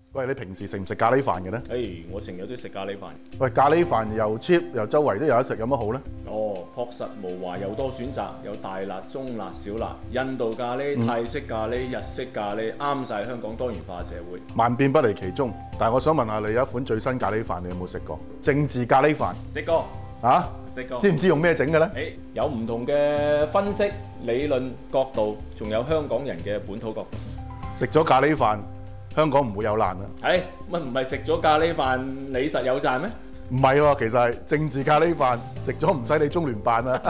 喂，你平時食唔食咖喱飯嘅咧？ 我成日都食咖喱飯。 喂，咖喱飯又 cheap，又周圍都有得食，有乜好咧？ 確實無華又多選擇，有大辣、中辣、小辣，印度咖喱、泰式咖喱、日式咖喱，啱晒香港多元化社會。 萬變不離其宗。但係我想問下你，有一款最新咖喱飯，你有冇食過？政治咖喱飯食過啊？ 食過。 知唔知用咩整嘅咧？ 有唔同嘅分析、理論角度，仲有香港人嘅本土角度。 食咗咖喱飯，香港唔會有難啊！ 乜唔係食咗咖喱飯你實有賺咩？ 唔係喎，其實係政治咖喱飯，食咗唔使理中聯辦啊！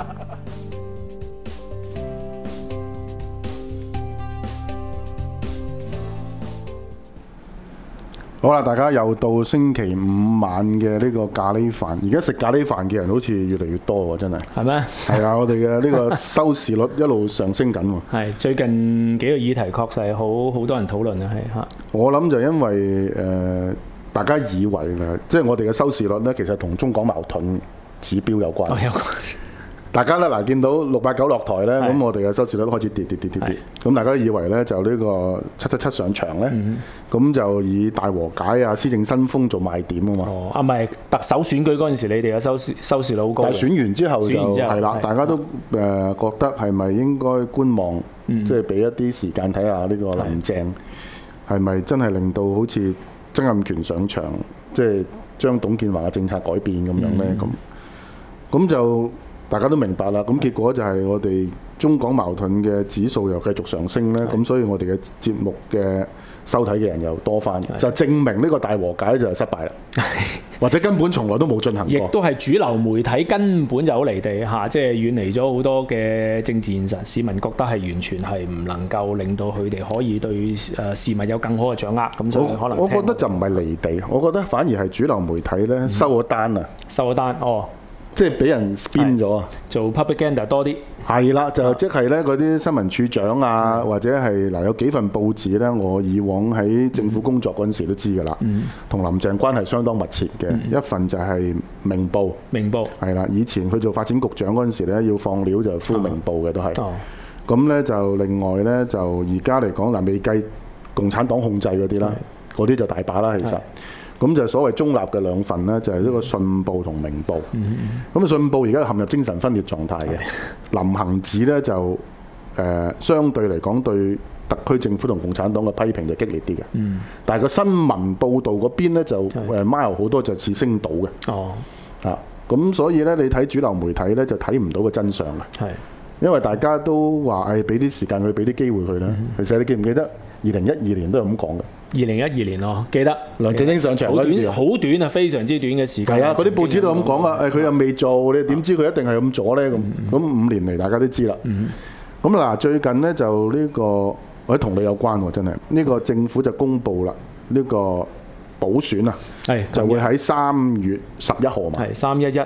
好啦，大家又到星期五晚嘅呢個咖喱飯。而家食咖喱飯嘅人好似越嚟越多喎，真係。 係咩？ 係啊，我哋嘅呢個收視率一路上升緊喎。 係最近幾個議題確實係好多人討論啊，係嚇。 我諗就因為大家以為啦，即係我哋嘅收視率咧，其實同中港矛盾指標有關。 有關。 大家咧嗱，見到689落台咧，咁我哋嘅收視率都開始跌。咁大家都以為咧就呢個777上場咧，咁就以大和解啊、施政新風做賣點啊嘛。 唔係特首選舉嗰陣時，你哋嘅收視率好高。 但係選完之後就係啦，大家都覺得係咪應該觀望，即係俾一啲時間睇下呢個林鄭係咪真係令到好似曾蔭權上場，即係將董建華嘅政策改變咁樣咧？咁就。大家都明白啦，咁結果就係我哋中港矛盾嘅指數又繼續上升咧，咁所以我哋嘅節目嘅收睇嘅人又多翻，就證明呢個大和解就係失敗啦，或者根本從來都冇進行過。 亦都係主流媒體根本就好離地嚇，即係遠離咗好多嘅政治現實，市民覺得係完全係唔能夠令到佢哋可以對事物有更好嘅掌握，咁所以可能我覺得就唔係離地，我覺得反而係主流媒體咧收咗單啊， 收咗單即係俾人 spin 咗啊！ 做 propaganda 多啲係啦，就即係咧嗰啲新聞處長啊，或者係嗱有幾份報紙咧，我以往喺政府工作嗰陣時都知㗎啦，同林鄭關係相當密切嘅。一份就係明報，係啦，以前佢做發展局長嗰陣時咧，要放料就呼明報嘅都係。咁咧就另外咧就而家嚟講嗱，未計共產黨控制嗰啲啦，嗰啲就大把啦，其實。咁就所謂中立嘅兩份呢，就係呢個信報同明報。咁信報而家陷入精神分裂狀態嘅，林行止呢，就相對嚟講對特區政府同共產黨嘅批評就激烈啲嘅。但係個新聞報導嗰邊呢，就mile 好多就似星島嘅。咁所以呢，你睇主流媒體呢，就睇唔到個真相嘅。因為大家都話俾啲時間佢，俾啲機會佢啦。其實你記唔記得2012年都係咁講嘅 ？2012年記得梁振英上場嗰時， 好短啊，非常之短嘅時間。 係啊，嗰啲報紙都咁講啊，佢又未做，你點知佢一定係咁做呢？咁5年嚟大家都知啦。咁嗱，最近呢，就呢個或者同你有關喎，真係呢個政府就公布啦，呢個補選啊，就會喺3月11號嘛， 係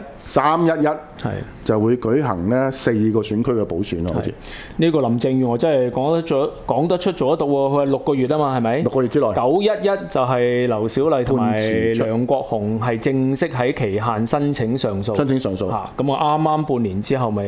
311 就會舉行呢4個選區嘅補選咯，好似呢個林鄭月娥真係講得出做得到喎，佢係6個月啊嘛，係咪 ？6個月之內 911就係劉小麗同埋梁國雄係正式喺期限申請上訴咁我啱啱半年之後咪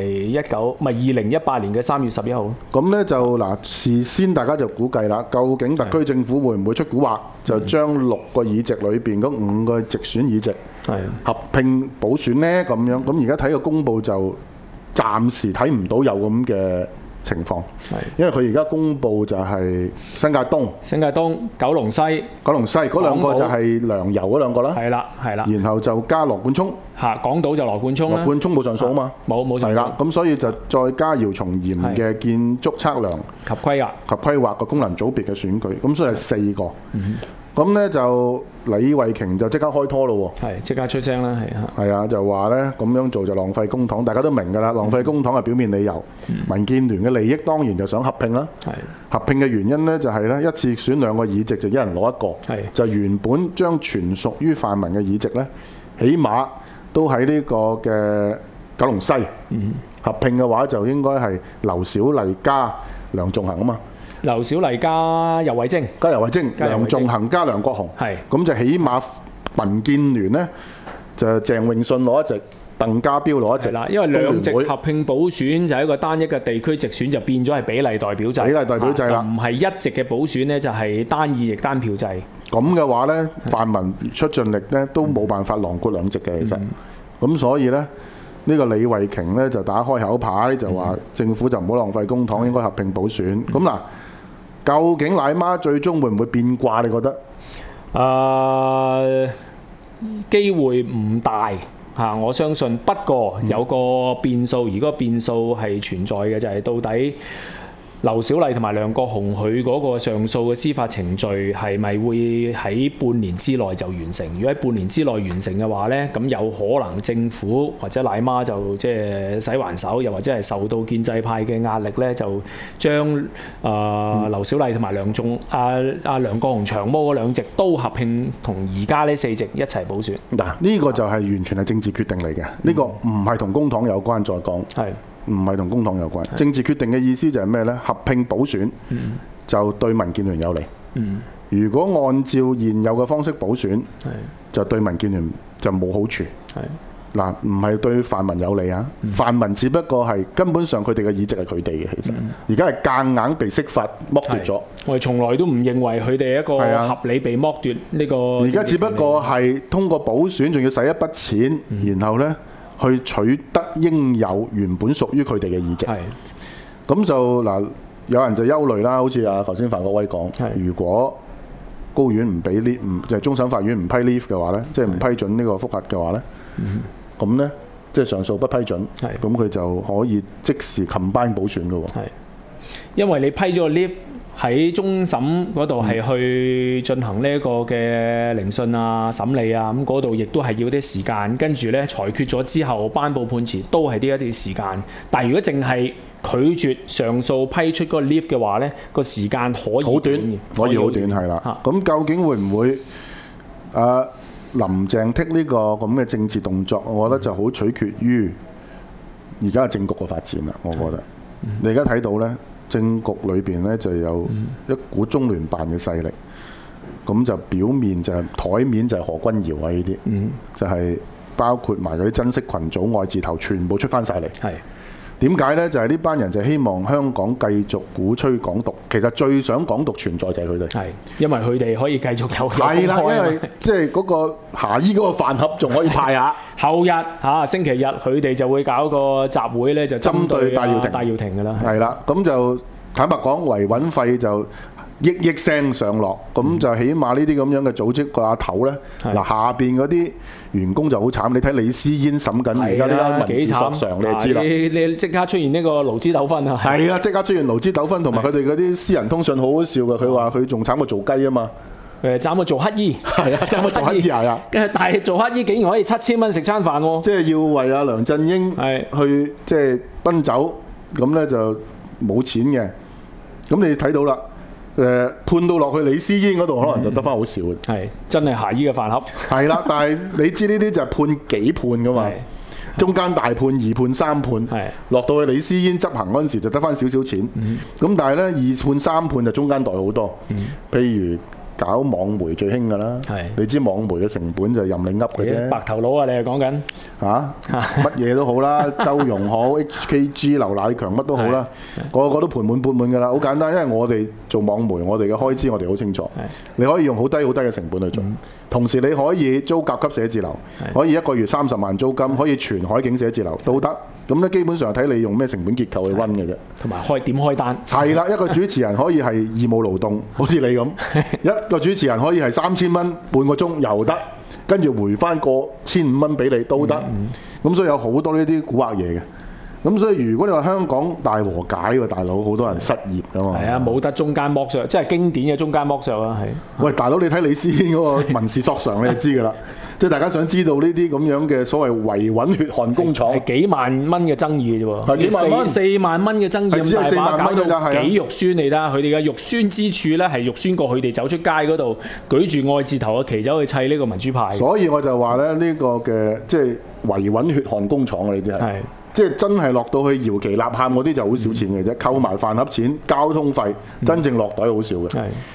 2018年嘅3月11號。 咁呢就嗱，事先大家就估計啦，究竟特區政府會唔會出蠱惑，就將6個議席裏邊嗰5個直選議席合併補選呢？咁樣咁而家睇個公佈就暫時睇唔到有咁嘅情況，因為佢而家公佈就係新界東、九龍西嗰兩個就係梁游嗰兩個啦，係啦，然後就加羅冠聰港島就羅冠聰啦， 羅冠聰冇上訴啊嘛， 冇上訴， 係啦，咁所以就再加姚松炎嘅建築測量及規劃個功能組別嘅選舉，咁所以係4個。咁呢就李慧瓊就即刻開拖咯喎， 即刻出聲啦， 係啊，就話呢咁樣做就浪費公帑，大家都明㗎啦，浪費公帑係表面理由。民建聯嘅利益當然就想合併啦，合併嘅原因呢，就係呢一次選2個議席就一人攞1個，就原本將全屬於泛民嘅議席呢，起碼都喺呢個嘅九龍西，合併嘅話就應該係劉小麗加梁頌恆啊嘛。 劉小麗加游蕙禎，梁頌恆加梁國雄，咁就起碼民建聯呢，就鄭泳舜攞1席， 鄧家彪攞一席。 係啦，因為兩席合併補選就係一個單一嘅地區直選，就變咗係比例代表制。 比例代表制啦， 就唔係一席嘅補選咧，就係單議席單票制。 咁嘅話咧，泛民出盡力咧都冇辦法囊括兩席嘅，其實。咁所以咧，呢個李慧瓊咧就打開口牌，就話政府就唔好浪費公帑，應該合併補選。咁嗱，究竟奶媽最終會唔會變卦？你覺得？ 機會唔大嚇，我相信。不過有個變數，而個變數係存在嘅，就係到底劉小麗同埋梁國雄佢嗰個上訴嘅司法程序係咪會喺半年之內就完成？如果喺半年之內完成嘅話呢，咁有可能政府或者奶媽就即係使還手，又或者係受到建制派嘅壓力呢，就將劉小麗同埋梁國雄長毛嗰兩席都合併同而家呢四席一齊補選。 嗱，呢個就係完全係政治決定嚟嘅，呢個唔係同公帑有關。再講係。唔係同公帑有關，政治決定嘅意思就係咩呢？合併補選就對民建聯有利。如果按照現有嘅方式補選，就對民建聯就冇好處。嗱，唔係對泛民有利啊！泛民只不過係根本上佢哋嘅議席係佢哋嘅，其實而家係夾硬被釋法剝奪咗。我哋從來都唔認為佢哋一個合理被剝奪呢個。 而家只不過係通過補選，仲要使一筆錢，然後呢，去取得應有原本屬於佢哋嘅議席。咁就嗱，有人就憂慮啦，好似頭先范國威講，如果高院唔俾 leave， 就係終審法院唔批 leave 嘅話呢，即係唔批准呢個覆核嘅話呢，咁呢，即係上訴不批准，咁佢就可以即時 combine 補選嘅喎。 因為你批咗個 leave。喺終審嗰度係去進行呢一個嘅聆訊啊、審理啊，咁嗰度亦都係要啲時間，跟住咧裁決咗之後頒布判詞都係呢一啲時間。但係如果淨係拒絕上訴批出嗰個 leave 嘅話咧，個時間可以好短， 可以好短係啦。咁究竟會唔會林鄭剔呢個咁嘅政治動作？我覺得就好取決於而家嘅政局嘅發展啦。我覺得你而家睇到咧。政局裏邊咧就有一股中聯辦嘅勢力，咁就表面就係台面就係何君堯啊呢啲，就係包括埋嗰啲珍惜群組愛字頭全部出翻晒嚟。點解呢？就係呢班人就希望香港繼續鼓吹港獨，其實最想港獨存在就係佢哋。 因為佢哋可以繼續有係啦，因為即係嗰個霞衣嗰個飯盒仲可以派下。 後日星期日佢哋就會搞個集會呢，就針對戴耀廷㗎啦。係啦，咁就坦白講，維穩費就億聲上落，咁就起碼呢啲咁樣嘅組織個阿頭呢，嗱下邊嗰啲員工就好慘。你睇李思嫣審緊而家呢間民事索償，你就知啦。 你即刻出現呢個勞資糾紛啊！ 係啊，即刻出現勞資糾紛，同埋佢哋嗰啲私人通訊好好笑嘅。佢話佢仲慘過做雞啊嘛。 慘過做乞衣， 係啊，慘過做乞衣係啊。 但係做乞衣竟然可以7000蚊食餐飯喎。 即係要為阿梁振英去即係奔走，咁呢就冇錢嘅。咁你睇到啦。判到落去李思嫣嗰度，可能就得翻好少嘅。 係真係霞衣嘅飯盒。係啦，但係你知呢啲就係判幾判噶嘛？中間大判、2判、3判，落到去李思嫣執行嗰陣時就得翻少少錢。咁但係呢，2判、3判就中間袋好多。譬如搞網媒最興㗎啦，你知網媒嘅成本就任你噏嘅啫。 白頭佬啊，你係講緊乜嘢都好啦，周融好、HKG、劉乃強乜都好啦，個個都盤滿缽滿㗎啦。好簡單，因為我哋做網媒，我哋嘅開支我哋好清楚。你可以用好低嘅成本去做，同時你可以租甲級寫字樓，可以1個月30萬租金，可以全海景寫字樓都得。咁咧基本上睇你用咩成本結構去溫嘅啫，同埋點開單。係啦，一個主持人可以係義務勞動，好似你咁，一個主持人可以係3000蚊半個鐘又得，跟住回翻個1500蚊俾你都得。咁所以有好多呢啲古惑嘢嘅。咁所以如果你話香港大和解喎，大佬好多人失業㗎嘛。係啊，冇得中間剝削，即係經典嘅中間剝削啊。係。喂，大佬你睇李思嫣嗰個民事索償，你就知㗎啦。即係大家想知道呢啲咁樣嘅所謂維穩血汗工廠，係幾萬蚊嘅爭議啫喎。係幾萬蚊，4萬蚊嘅爭議，只係4萬蚊㗎咋，幾肉酸嚟啦！佢哋嘅肉酸之處咧，係肉酸過佢哋走出街嗰度舉住愛字頭嘅旗走去砌呢個民主派。所以我就話咧，呢個嘅即係維穩血汗工廠啊！呢啲係。即係真係落到去搖旗吶喊嗰啲就好少錢嘅啫，扣埋飯盒錢、交通費，真正落袋好少嘅。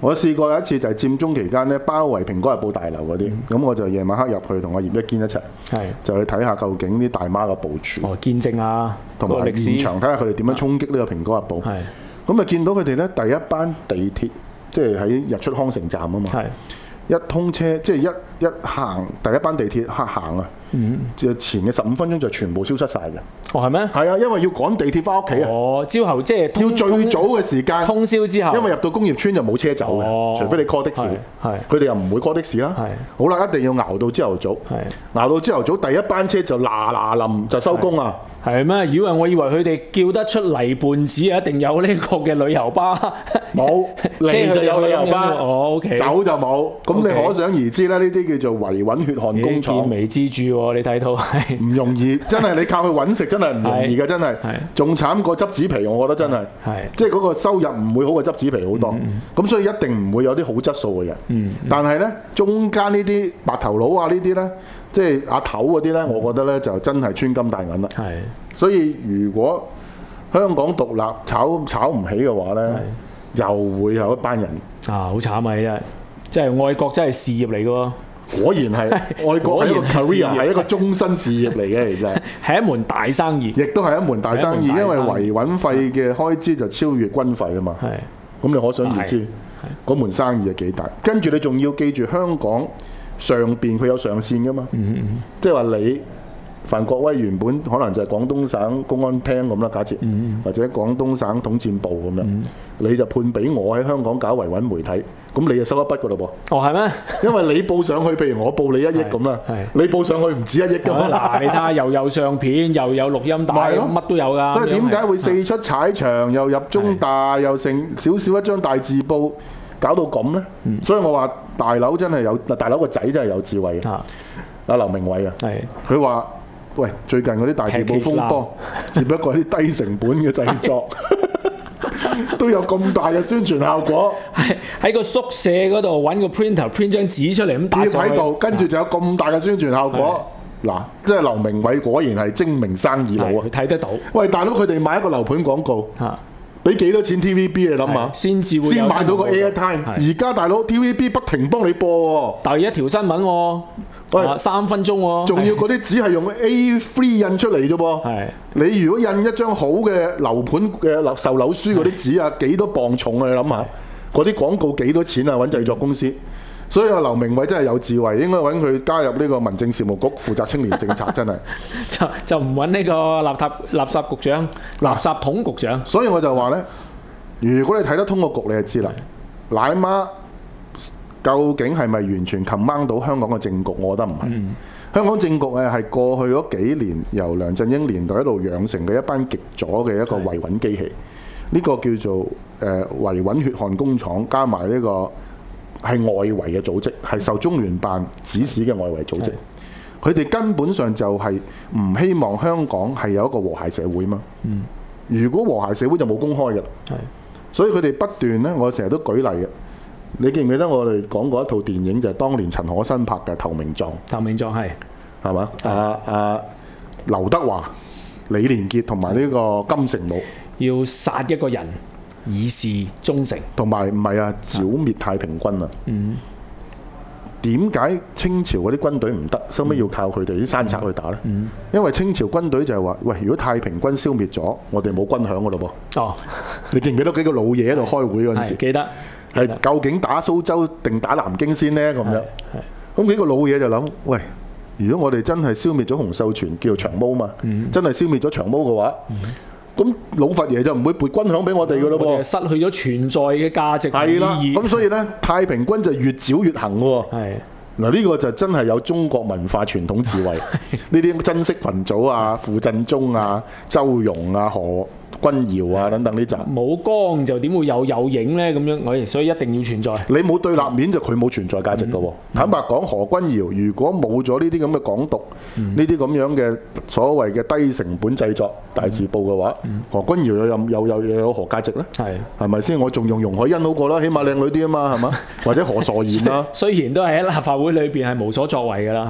我試過有一次就係佔中期間咧，包圍蘋果日報大樓嗰啲，咁我就夜晚黑入去同阿葉一堅一齊，就去睇下究竟啲大媽嘅部署， 見證啊， 同埋現場睇下佢哋點樣衝擊呢個蘋果日報。咁啊見到佢哋咧第一班地鐵，即係喺日出康城站啊嘛，一通車即係一行第一班地鐵行啊，前嘅15分鐘就全部消失晒嘅。 係咩？ 係啊，因為要趕地鐵翻屋企啊。 朝頭即係要最早嘅時間， 通宵之後， 因為入到工業村就冇車走嘅，除非你 call 的士。佢哋又唔會 call 的士啦。好啦，一定要熬到朝頭早，熬到朝頭早第一班車就嗱臨就收工啊。 係咩？我以為佢哋叫得出泥胖子啊，一定有呢個嘅旅遊巴。 冇嚟就有旅遊巴 ，OK， 走就冇。咁你可想而知啦，呢啲叫做維穩血汗工廠。 見微知著喎，你睇到係唔容易，真係你靠佢揾食真係唔容易嘅，真係。仲慘過執紙皮，我覺得真係。即係嗰個收入唔會好過執紙皮好多。咁所以一定唔會有啲好質素嘅人。但係呢，中間呢啲白頭佬啊，呢啲呢。即係阿頭嗰啲呢，我覺得呢就真係穿金戴銀啦。所以如果香港獨立炒唔起嘅話呢，又會有一班人好慘啊！即係愛國真係事業嚟嘅喎。 果然係愛國係一個 career， 係一個終身事業嚟嘅，其實係一門大生意， 亦都係一門大生意，因為維穩費嘅開支就超越軍費啊嘛。咁你可想而知嗰門生意係幾大。跟住你仲要記住香港。上邊佢有上線噶嘛，即係話你范國威原本可能就係廣東省公安廳咁啦，假設，或者廣東省統戰部咁樣，你就判俾我喺香港搞維穩媒體，咁你就收一筆噶咯噃。 係咩？ 因為你報上去，譬如我報你1億咁啦，你報上去唔止1億噶嘛。 嗱，你睇下又有相片，又有錄音帶，乜都有噶。 所以點解會四出踩場，又入中大，又成少少一張大字報？搞到咁呢，所以我話大佬真係有，大佬個仔真係有智慧嘅。阿劉明偉啊，佢話：喂，最近嗰啲大字報風波，只不過係啲低成本嘅製作，都有咁大嘅宣傳效果。 喺個宿舍嗰度揾個 printer print 張紙出嚟咁打上去， 喺度，跟住就有咁大嘅宣傳效果。嗱，即係劉明偉果然係精明生意佬啊！ 睇得到。喂， 大佬佢哋買一個樓盤廣告。俾幾多錢 TVB 你諗下，先買到個 airtime。而家大佬 TVB 不停幫你播喎， 第一條新聞喎，3分鐘喎， 仲要嗰啲只係用 A3 印出嚟啫噃。你如果印一張好嘅樓盤嘅售樓書嗰啲紙啊，幾多磅重啊？你諗下，嗰啲廣告幾多錢啊？揾製作公司。所以阿劉明偉真係有智慧，應該揾佢加入呢個民政事務局負責青年政策，真係就唔揾呢個垃圾局長、垃圾桶局長。 所以我就話呢，如果你睇得通個局，你就知啦。奶媽究竟係咪完全 command 到香港嘅政局？我覺得唔係。香港政局係過去嗰幾年由梁振英年代一路養成嘅一班極左嘅一個維穩機器。呢個叫做維穩血汗工廠，加埋呢個。係外圍嘅組織，係受中聯辦指使嘅外圍組織。佢哋根本上就係唔希望香港係有一個和諧社會嘛。如果和諧社會就冇公開嘅。所以佢哋不斷呢，我成日都舉例嘅。你記唔記得我哋講過一套電影，就係當年陳可辛拍嘅《投名狀》。投名狀係嘛？劉德華、李連杰同埋呢個金城武要殺一個人。以示忠誠，同埋唔係啊，剿滅太平軍啊！點解清朝嗰啲軍隊唔得，收尾要靠佢哋啲山賊去打呢？因為清朝軍隊就係話：喂，如果太平軍消滅咗，我哋冇軍餉噶咯噃。你記唔記得幾個老嘢喺度開會嗰陣時？ 記得。 係究竟打蘇州定打南京先呢？咁樣。咁幾個老嘢就諗：喂，如果我哋真係消滅咗洪秀全，叫做長毛嘛，真係消滅咗長毛嘅話。咁老佛爺就唔會撥軍餉俾我哋噶咯噃， 失去咗存在嘅價值同意義。 咁所以呢，太平軍就越剿越行喎。嗱，呢個就真係有中國文化傳統智慧。呢啲珍惜群組啊、傅振中啊、周融啊、何君堯啊等等呢集。 冇光就點會有影呢？咁樣，所以一定要存在。 你冇對立面就佢冇存在價值噶喎。坦白講，何君堯如果冇咗呢啲咁嘅港獨，呢啲咁樣嘅所謂嘅低成本製作大字報嘅話，何君堯又有何價值呢？係咪先？我仲用容海恩好過啦，起碼靚女啲啊嘛，係嘛？或者何傻賢啦。 雖然都係喺立法會裏邊係無所作為㗎啦，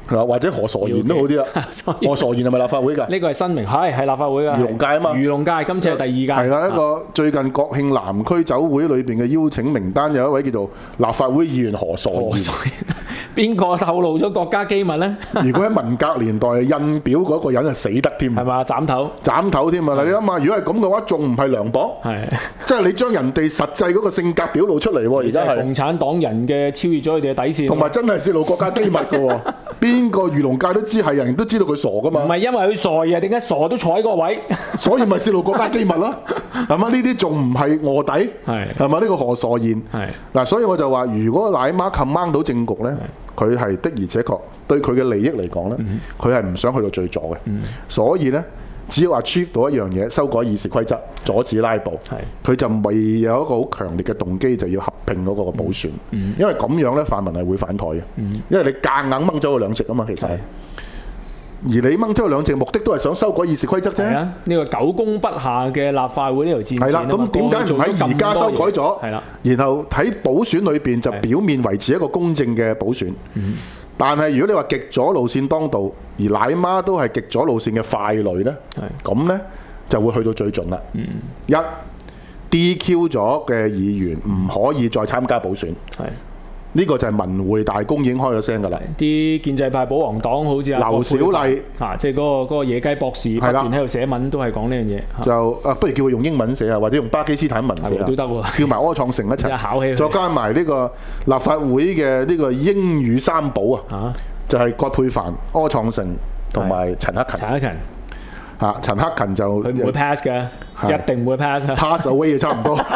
或者何傻賢都好啲啦。何傻賢係咪立法會㗎？ 呢個係新名，係立法會㗎。 漁農界啊嘛， 漁農界今次係第二屆。 係啦，一個最近國慶南區酒會裏邊嘅邀請名單有一位叫做立法會議員何傻賢。 邊個透露咗國家機密呢？ 如果喺文革年代印表嗰個人係死得添， 係嘛？斬頭添啊！你諗下，如果係咁嘅話，仲唔係涼薄？ 係， 即係你將人哋實際嗰個性格表露出嚟喎，而家係共產黨人嘅超越咗佢哋嘅底線， 同埋真係泄露國家機密嘅喎。邊個漁農界都知係人都知道佢傻噶嘛？ 唔係因為佢傻嘅，點解傻都坐喺嗰個位？ 所以咪泄露國家機密咯，係嘛？呢啲仲唔係臥底？係嘛？呢個何傻賢係嗱，所以我就話，如果奶媽command到政局咧，佢係的而且確對佢嘅利益嚟講咧，佢係唔想去到最左嘅，所以咧。只要 achieve 到一樣嘢，修改議事規則，阻止拉布，佢就未有一個好強烈嘅動機，就要合併嗰個補選。因為咁樣咧，泛民係會反台嘅。因為你夾硬掹走佢兩席啊嘛，其實。而你掹走佢兩席，目的都係想修改議事規則啫。呢個久攻不下嘅立法會呢條戰線。 係啦，咁點解唔喺而家修改咗？係啦，然後喺補選裏邊就表面維持一個公正嘅補選。但係如果你話極左路線當道，而奶媽都係極左路線嘅傀儡呢，咁呢就會去到最盡啦。一 DQ 咗嘅議員唔可以再參加補選。呢個就係文匯大公已經開咗聲㗎啦。 啲建制派保皇黨好似劉小麗即係嗰個野雞博士不斷喺度寫文，都係講呢樣嘢。 就不如叫佢用英文寫啊，或者用巴基斯坦文寫都得喎。 叫埋柯創盛一齊， 考起再加埋呢個立法會嘅呢個英語三寶啊，就係葛珮帆、柯創盛同埋陳克勤。陳克勤就佢唔會 pass 嘅，一定唔會 pass。pass away 嘅差唔多。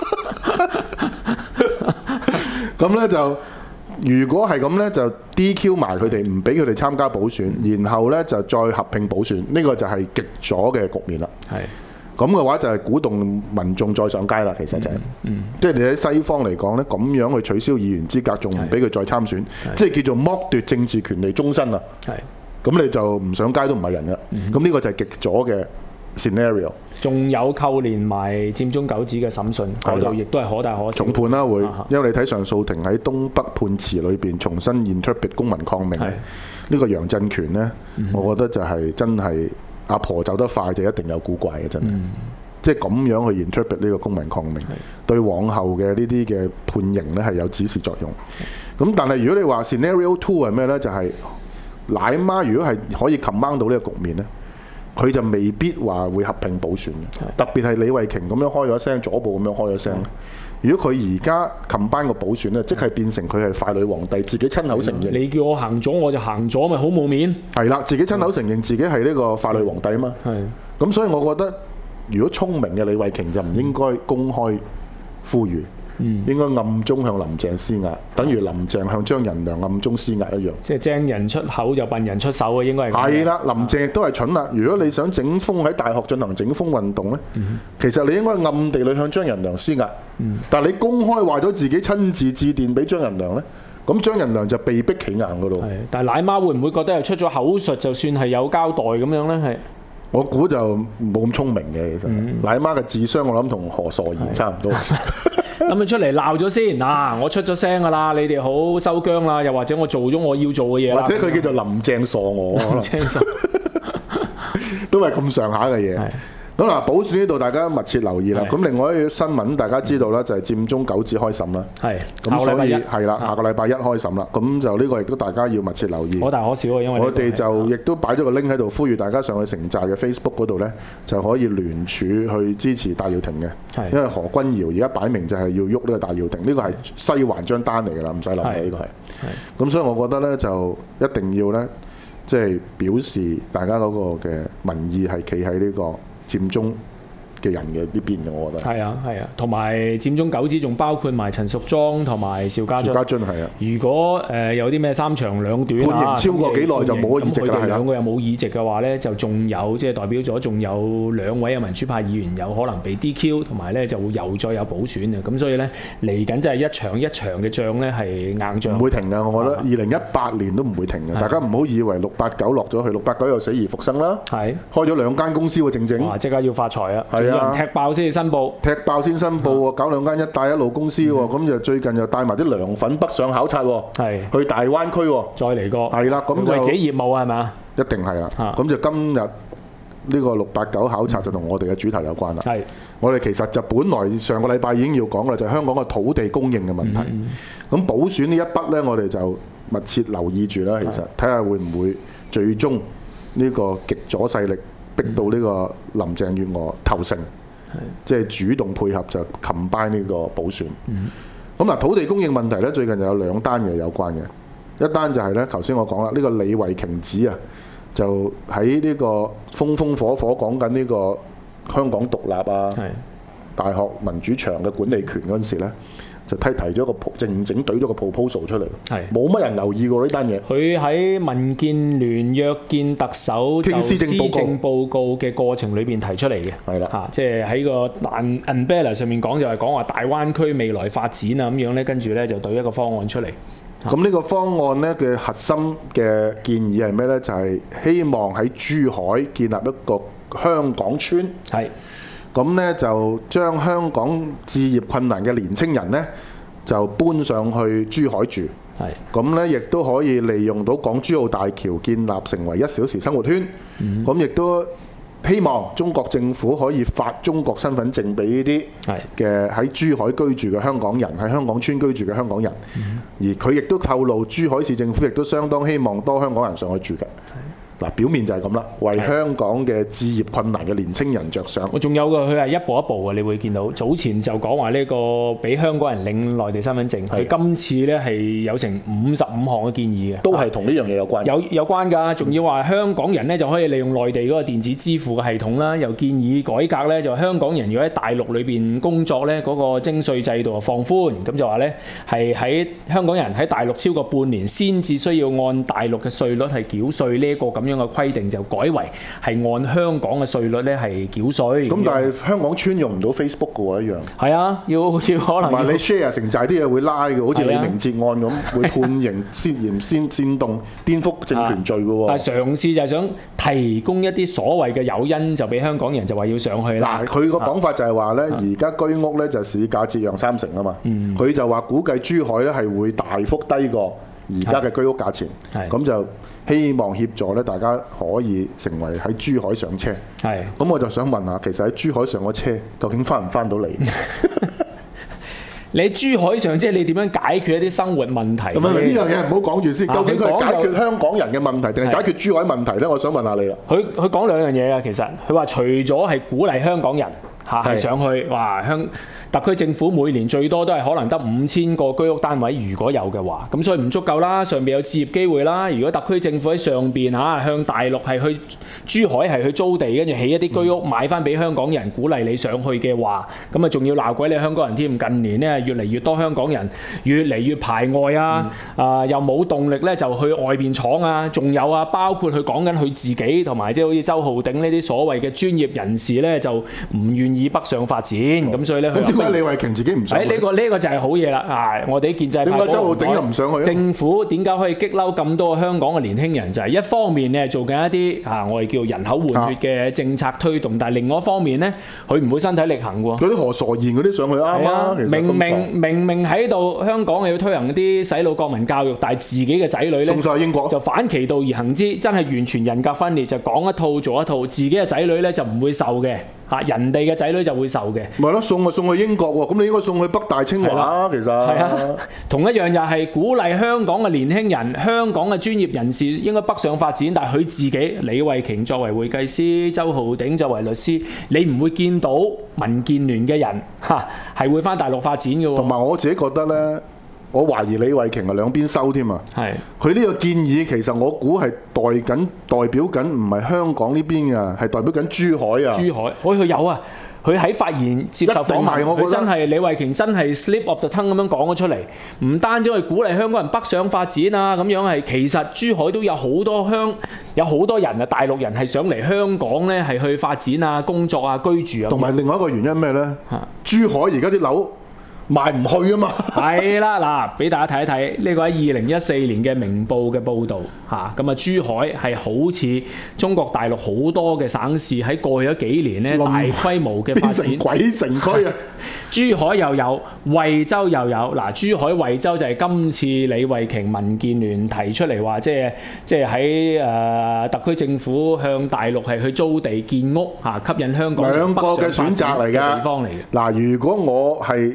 咁咧就，如果係咁咧，就 DQ 埋佢哋，唔俾佢哋參加補選，然後咧就再合併補選，呢個就係極左嘅局面啦。咁嘅話就係鼓動民眾再上街啦。其實就係，即係你喺西方嚟講咧，咁樣去取消議員資格，仲唔俾佢再參選，即係叫做剝奪政治權利終身啊。咁你就唔上街都唔係人噶。咁呢個就係極左嘅 scenario。 仲有扣連埋佔中九子嘅審訊，嗰度亦都係可大可小。 重判啦會，因為你睇上訴庭喺東北判詞裏邊重新 interpret 公民抗命。呢個楊振權呢，我覺得就係真係阿婆走得快就一定有古怪嘅真係。即係咁樣去 interpret 呢個公民抗命，對往後嘅呢啲嘅判刑呢係有指示作用。咁但係如果你話 scenario 2係咩呢？就係奶媽如果係可以 command 到呢個局面呢，佢就未必話會合併補選嘅。特別係李慧瓊咁樣開咗聲，左部咁樣開咗聲。如果佢而家 combine 個補選呢，即係變成佢係傀儡皇帝，自己親口承認。 你叫我行左我就行左，咪好冇面。係啦，自己親口承認自己係呢個傀儡皇帝啊嘛。咁所以我覺得，如果聰明嘅李慧瓊就唔應該公開呼籲。應該暗中向林鄭施壓，等於林鄭向張仁良暗中施壓一樣。 即係精人出口就笨人出手嘅，應該係咁。 係啦，林鄭亦都係蠢啦。如果你想整風喺大學進行整風運動呢，其實你應該暗地裏向張仁良施壓。但係你公開話咗自己親自致電俾張仁良呢，咁張仁良就被逼企硬㗎咯。 但係奶媽會唔會覺得係出咗口述就算係有交代咁樣呢？係。 我估就冇咁聰明嘅，其實奶媽嘅智商我諗同何傻賢差唔多。 咁你出嚟鬧咗先嗱，我出咗聲㗎啦，你哋好收姜啦，又或者我做咗我要做嘅嘢啦， 或者佢叫做林鄭傻我， 林鄭傻都係咁上下嘅嘢。咁嗱，補選呢度大家密切留意啦。咁另外一個新聞大家知道啦，就係佔中九子開審啦。咁所以係啦，下個禮拜一開審啦。咁就呢個亦都大家要密切留意。 可大可小啊，因為我哋就亦都擺咗個 link 喺度，呼籲大家上去城寨嘅 Facebook 嗰度呢，就可以聯署去支持戴耀廷嘅。因為何君堯而家擺明就係要喐呢個戴耀廷，呢個係西環張單嚟㗎啦，唔使諗嘅呢個係。咁所以我覺得呢，就一定要呢，即係表示大家嗰個嘅民意係企喺呢個佔中嘅人嘅呢邊嘅，我覺得係啊，同埋佔中九子仲包括埋陳淑莊同埋邵家臻。 係啊。 如果有啲咩三長兩短判刑超過幾耐就冇議席啦。 佢哋兩個又冇議席嘅話呢，就仲有即係代表咗仲有兩位嘅民主派議員有可能被 DQ， 同埋呢就會又再有補選嘅。咁所以呢，嚟緊真係一場一場嘅仗呢，係硬仗， 唔會停㗎。我覺得2018年都唔會停嘅。大家唔好以為689落咗去，689又死而復生啦。開咗2間公司喎，正。 哇！即刻要發財啊！ 係啊。 人踢爆先至申報， 踢爆先申報喎，搞兩間一帶一路公司喎，咁就最近又帶埋啲涼粉北上考察喎， 係去大灣區喎， 再嚟過， 係啦，咁就為自己業務係咪啊？ 一定係啦，咁就今日呢個689考察就同我哋嘅主題有關啦。 係， 我哋其實就本來上個禮拜已經要講啦，就係香港嘅土地供應嘅問題。咁補選呢一筆呢，我哋就密切留意住啦。其實睇下會唔會最終呢個極左勢力逼到呢個林鄭月娥投誠，即係主動配合就 combine 呢個補選。咁嗱，土地供應問題呢，最近就有2單嘢有關嘅。一單就係呢，頭先我講啦，呢個李慧瓊子啊，就喺呢個風火火講緊呢個香港獨立啊，大學民主牆嘅管理權嗰陣時呢，就提咗個靜靜懟咗個 proposal 出嚟，冇乜人留意過呢單嘢。 佢喺民建聯約見特首就施政報告嘅過程裏邊提出嚟嘅， 係啦， 即係喺個 umbrella 上面講就係講話大灣區未來發展啊咁樣呢，跟住呢就懟一個方案出嚟。 咁呢個方案呢嘅核心嘅建議係咩呢？就係希望喺珠海建立一個香港村。係。咁呢就將香港置業困難嘅年青人呢，就搬上去珠海住。係。咁呢亦都可以利用到港珠澳大橋建立成為1小時生活圈。咁亦都希望中國政府可以發中國身份證俾呢啲嘅喺珠海居住嘅香港人，喺香港村居住嘅香港人。而佢亦都透露，珠海市政府亦都相當希望多香港人上去住嘅。嗱，表面就係咁啦，為香港嘅置業困難嘅年青人着想。我仲有個佢係一步一步嘅，你會見到早前就講話呢個俾香港人領內地身份證，佢今次呢係有成55項嘅建議嘅， 都係同呢樣嘢有關。 有關㗎，仲要話香港人呢就可以利用內地嗰個電子支付嘅系統啦，又建議改革呢，就香港人如果喺大陸裏邊工作呢，嗰個徵稅制度放寬，咁就話呢係喺香港人喺大陸超過半年先至需要按大陸嘅稅率係繳稅呢一個咁樣嘅規定，就改為係按香港嘅稅率咧係繳稅。 咁但係香港村用唔到 Facebook 嘅喎，一樣。係啊，要可能。同埋你 share 成寨啲嘢會拉嘅，好似李明哲案咁，會判刑涉嫌煽動顛覆政權罪嘅喎。 但係嘗試就係想提供一啲所謂嘅誘因，就俾香港人就話要上去啦。 嗱，佢個講法就係話咧，而家居屋咧就市價折讓30%啊嘛。佢就話估計珠海咧係會大幅低過而家嘅居屋價錢。咁就希望協助咧，大家可以成為喺珠海上車。係。咁我就想問下，其實喺珠海上個車，究竟翻唔翻到嚟？ 你珠海上車，你點樣解決一啲生活問題？ 咁呢樣嘢唔好講住先。究竟佢係解決香港人嘅問題，定係解決珠海問題咧？我想問下你啦。 佢講2樣嘢啊，其實佢話除咗係鼓勵香港人係上去，哇特區政府每年最多都係可能得5000個居屋單位，如果有嘅話，咁所以唔足夠啦。上邊有置業機會啦。如果特區政府喺上邊向大陸係去珠海係去租地，跟住起一啲居屋買翻俾香港人，鼓勵你上去嘅話，咁啊仲要鬧鬼你香港人添。近年呢，越嚟越多香港人越嚟越排外啊，又冇動力咧就去外邊闖啊。仲有啊，包括佢講緊佢自己同埋即係好似周浩鼎呢啲所謂嘅專業人士咧，就唔願意北上發展。咁所以咧佢。 點解李慧瓊自己唔上去？ 呢個就係好嘢啦！我哋啲建制派點解周浩鼎又唔上去？ 政府點解可以激嬲咁多香港嘅年輕人？就係一方面咧做緊一啲我哋叫人口換血嘅政策推動，但係另外一方面咧，佢唔會身體力行喎。 嗰啲何傻賢嗰啲上去啱啊！ 明明喺度香港要推行啲洗腦國民教育，但係自己嘅仔女咧送晒英國， 就反其道而行之，真係完全人格分裂，就講一套做一套，自己嘅仔女咧就唔會受嘅。人哋嘅仔女就會受嘅， 咪咯，送去英國喎，咁你應該送去北大清華其實係啊，同一樣又係鼓勵香港嘅年輕人、香港嘅專業人士應該北上發展，但係佢自己李慧瓊作為會計師，周浩鼎作為律師，你唔會見到民建聯嘅人係會返大陸發展嘅喎。 同埋我自己覺得呢。我懷疑李慧瓊係兩邊收添啊！係佢呢個建議，其實我估係代表緊唔係香港呢邊啊，係代表緊珠海啊！ 珠海，佢有啊！佢喺發言接受訪問，佢真係李慧瓊真係 slip of the tongue 咁樣講咗出嚟，唔單止係鼓勵香港人北上發展啊，咁樣係其實珠海都有好多人啊，大陸人係想嚟香港咧，係去發展啊、工作啊、居住啊。 同埋另外一個原因咩咧？珠海而家啲樓賣唔去啊嘛。 係啦，嗱，俾大家睇一睇呢個喺2014年嘅明報嘅報導嚇，咁啊珠海係好似中國大陸好多嘅省市喺過去咗幾年咧大規模嘅發展， 變成鬼城區啊！ 珠海又有，惠州又有。嗱，珠海、惠州就係今次李慧瓊民建聯提出嚟話，即係喺特區政府向大陸係去租地建屋嚇，吸引香港兩個嘅選擇嚟㗎地方嚟嘅。 嗱，如果我係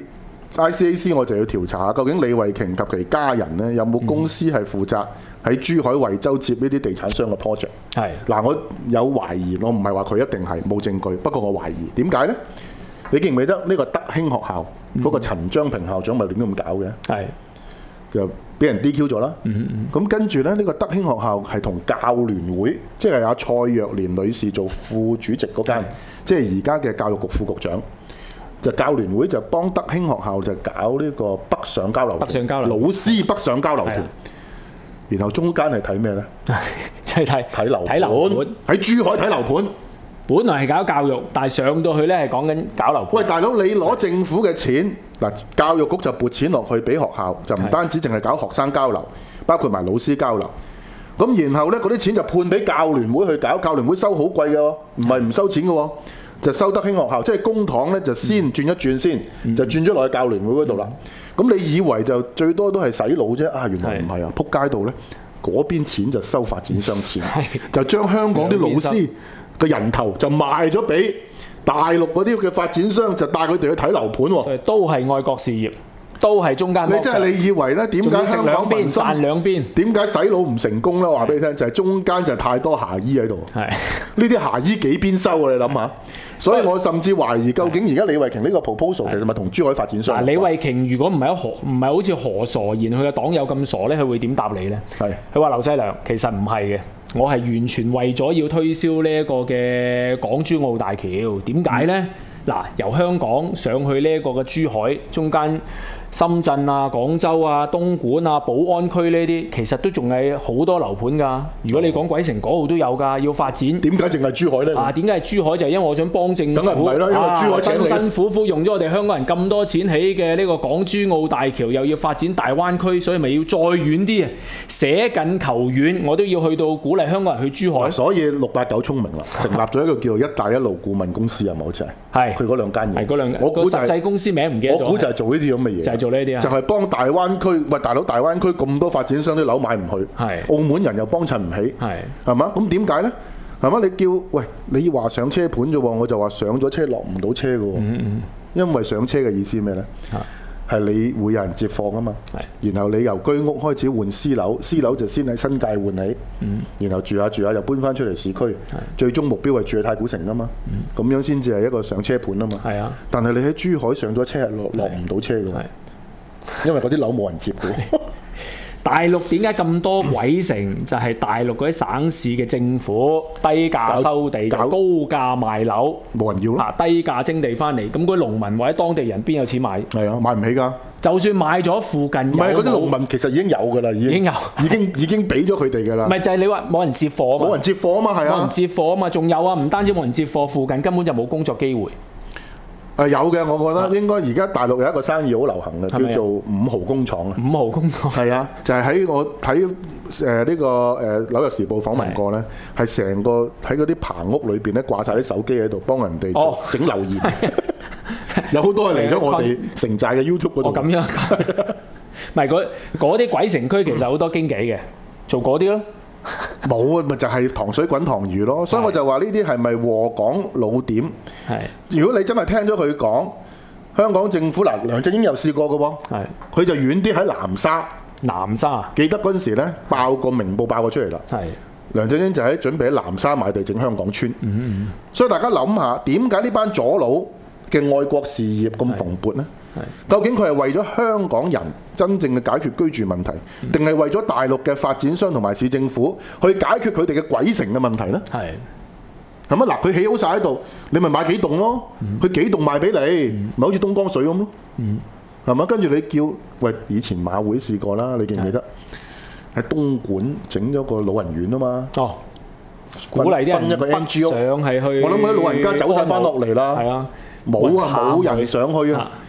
ICAC，我就要調查下究竟李慧瓊及其家人咧有冇公司係負責喺珠海、惠州接呢啲地產商嘅 project。 係嗱，我有懷疑，我唔係話佢一定係冇證據，不過我懷疑點解呢？你記唔記得呢個德興學校嗰個陳章平校長咪亂咁搞嘅？ 係就俾人 DQ 咗啦。咁跟住咧，呢個德興學校係同教聯會，即係阿蔡若蓮女士做副主席嗰間，即係而家嘅教育局副局長。就教聯會就幫德興學校就搞呢個北上交流團， 北上交流老師北上交流團。然後中間係睇咩呢？ 即係睇樓睇樓盤， 喺珠海睇樓盤。 本來係搞教育，但係上到去咧係講緊搞樓盤。 喂，大佬，你攞政府嘅錢嗱，教育局就撥錢落去俾學校，就唔單止淨係搞學生交流，包括埋老師交流。咁然後呢，嗰啲錢就判俾教聯會去搞，教聯會收好貴嘅喎，唔係唔收錢嘅喎，就收德興學校，即係公帑呢，就先轉一轉先，就轉咗落去教聯會嗰度啦。咁你以為就最多都係洗腦啫？啊，原來唔係啊！撲街度呢，嗰邊錢就收發展商錢，就將香港啲老師嘅人頭就賣咗俾大陸嗰啲嘅發展商，就帶佢哋去睇樓盤喎。 都係愛國事業，都係中間。 你真係你以為呢？點解香港民心賺兩邊？ 點解洗腦唔成功呢？話俾你聽，就係中間就太多霞衣喺度。係呢啲霞衣幾邊收啊？你諗下。所以我甚至懷疑，究竟而家李慧瓊呢個 proposal 其實咪同珠海發展商？ 李慧瓊如果唔係好似何傻賢佢嘅黨友咁傻咧，佢會點答你咧？係佢話劉細良其實唔係嘅，我係完全為咗要推銷呢一個嘅港珠澳大橋。點解咧？嗱，由香港上去呢一個嘅珠海中間。深圳啊、廣州啊、東莞啊、寶安區呢啲，其實都仲係好多樓盤㗎。如果你講鬼城嗰度都有㗎，要發展。點解淨係珠海呢？啊，點解係珠海？就係因為我想幫政府。梗係唔係啦，因為珠海辛辛苦苦用咗我哋香港人咁多錢起嘅呢個港珠澳大橋，又要發展大灣區，所以咪要再遠啲啊！捨近求遠，我都要去到鼓勵香港人去珠海。所以689聰明啦，成立咗一個叫做一帶一路顧問公司啊，好似係。佢嗰兩間嘢。係嗰兩間。我估實際公司名唔記得咗。我估就係做呢啲咁嘅嘢。做呢啲啊，就係幫大灣區。喂，大佬，大灣區咁多發展商啲樓買唔去，澳門人又幫襯唔起，係嘛？咁點解呢？係嘛？你叫喂，你話上車盤啫喎，我就話上咗車落唔到車嘅喎。因為上車嘅意思咩呢？係你會有人接貨啊嘛。然後你由居屋開始換私樓，私樓就先喺新界換起，然後住下住下又搬翻出嚟市區，最終目標係住喺太古城啊嘛。咁樣先至係一個上車盤啊嘛。但係你喺珠海上咗車係落唔到車嘅。因為嗰啲樓冇人接嘅。大陸點解咁多鬼城？就係大陸嗰啲省市嘅政府低價收地，就高價賣樓，冇人要咯。低價徵地翻嚟，咁嗰啲農民或者當地人邊有錢買？係啊，買唔起㗎。就算買咗附近，唔係嗰啲農民其實已經有㗎啦，已經俾咗佢哋㗎啦。唔係就係你話冇人接貨啊嘛？冇人接貨啊嘛，係啊。冇人接貨啊嘛，仲有啊，唔單止冇人接貨，附近根本就冇工作機會。有嘅，我覺得應該而家大陸有一個生意好流行嘅，叫做5號工廠啊。5號工廠係啊，就係喺我睇呢個紐約時報訪問過咧，係成個喺嗰啲棚屋裏邊咧掛晒啲手機喺度幫人哋整留言，有好多係嚟咗我哋城寨嘅 YouTube 嗰度。咁樣，唔係嗰啲鬼城區其實好多經紀嘅，做嗰啲咯。冇啊，咪就係糖水滾糖魚咯，所以我就話呢啲係咪禍港老點？如果你真係聽咗佢講，香港政府嗱，梁振英又試過嘅喎，佢就遠啲喺南沙，記得嗰陣時咧爆個明報爆過出嚟啦。梁振英就喺準備喺南沙買地整香港村，所以大家諗下點解呢班左佬嘅愛國事業咁蓬勃呢？究竟佢係為咗香港人真正嘅解決居住問題，定係為咗大陸嘅發展商同埋市政府去解決佢哋嘅鬼城嘅問題呢？係咪嗱？佢起好晒喺度，你咪買幾棟咯？佢幾棟賣俾你，咪好似東江水咁咯？係咪？跟住你叫喂，以前馬會試過啦，你記唔記得喺東莞整咗個老人院啊嘛？哦，鼓勵啲人一個 NGO 上係去，我諗嗰啲老人家走晒翻落嚟啦。係啊，冇人上去啊！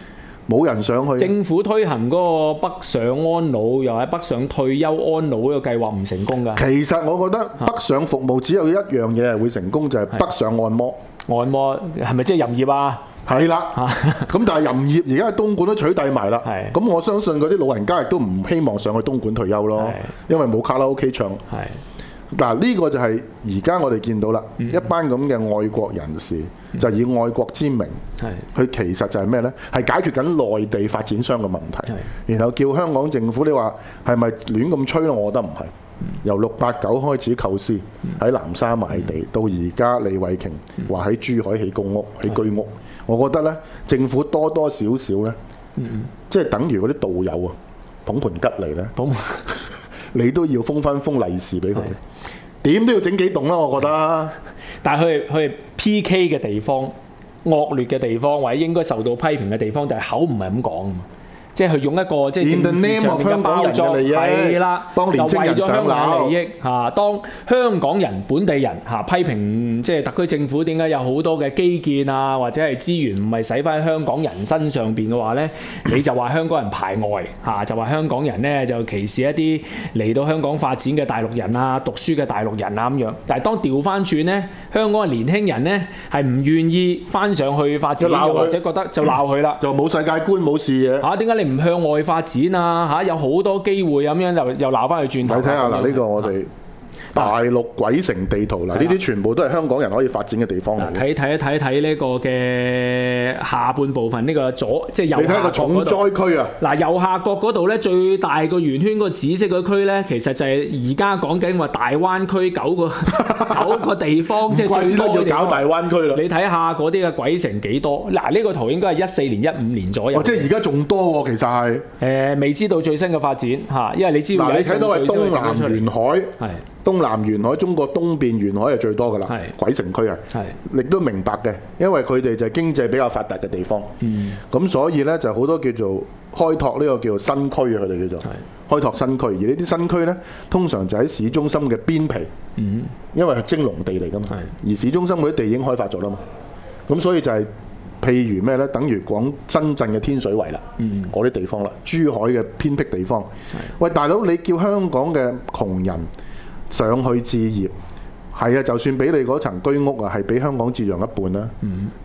冇人上去。 政府推行嗰個北上安老，又係北上退休安老呢個計劃唔成功㗎。 其實我覺得北上服務只有一樣嘢係會成功，就係北上按摩。 按摩係咪即係淫業啊？ 係啦，咁但係淫業而家喺東莞都取締埋啦。 係咁我相信嗰啲老人家亦都唔希望上去東莞退休咯，因為冇卡拉 OK 唱。 係嗱，呢個就係而家我哋見到啦，一班咁嘅愛國人士就以愛國之名，佢其實就係咩呢？係解決緊內地發展商嘅問題，然後叫香港政府，你話係咪亂咁吹咯？我覺得唔係。由689開始構思喺南沙買地，到而家李慧瓊話喺珠海起公屋、起居屋，我覺得呢，政府多多少少呢，即係等於嗰啲道友啊，捧盤吉利呢，你都要封利是俾佢，點都要整幾棟啦，我覺得。 但係佢 PK 嘅地方、惡劣嘅地方，或者應該受到批評嘅地方，但係口唔係咁講。即係佢用一個即係政治上面嘅包裝，係啦，就為咗香港利益嚇。當香港人、本地人嚇批評即係特區政府點解有好多嘅基建啊，或者係資源唔係使翻喺香港人身上邊嘅話咧，你就話香港人排外嚇，就話香港人咧就歧視一啲嚟到香港發展嘅大陸人啊、讀書嘅大陸人啊咁樣。但係當調翻轉咧，香港嘅年輕人咧係唔願意翻上去發展，或者覺得就鬧佢啦， 就冇世界觀、冇視野嚇。點解你唔向外發展啊？嚇，有好多機會咁樣又鬧翻去轉頭。 你睇下嗱，呢個我哋大陸鬼城地圖嗱，呢啲全部都係香港人可以發展嘅地方嚟嘅。 睇呢個嘅下半部分，呢個左即係右下角嗰度。你睇個重災區啊！嗱，右下角嗰度咧，最大個圓圈個紫色嘅區咧，其實就係而家講緊話大灣區九個地方，即係最多嘅地方。要搞大灣區啦！你睇下嗰啲嘅鬼城幾多？嗱，呢個圖應該係14年、15年左右。 即係而家仲多喎，其實係。 未知道最新嘅發展嚇，因為你知道。 嗱，你睇到係東南沿海。 係。 東南沿海，中國東邊沿海係最多㗎啦，鬼城區啊，亦都明白嘅，因為佢哋就係經濟比較發達嘅地方，咁所以呢，就好多叫做開拓呢個叫做新區啊，佢哋叫做開拓新區，而呢啲新區呢，通常就喺市中心嘅邊皮，因為係蒸籠地嚟㗎嘛，而市中心嗰啲地已經開發咗啦嘛，咁所以就係譬如咩呢？等於深圳嘅天水圍啦，嗰啲地方啦，珠海嘅偏僻地方，喂大佬，你叫香港嘅窮人上去置業，係啊，就算俾你嗰層居屋啊，係俾香港置讓一半啦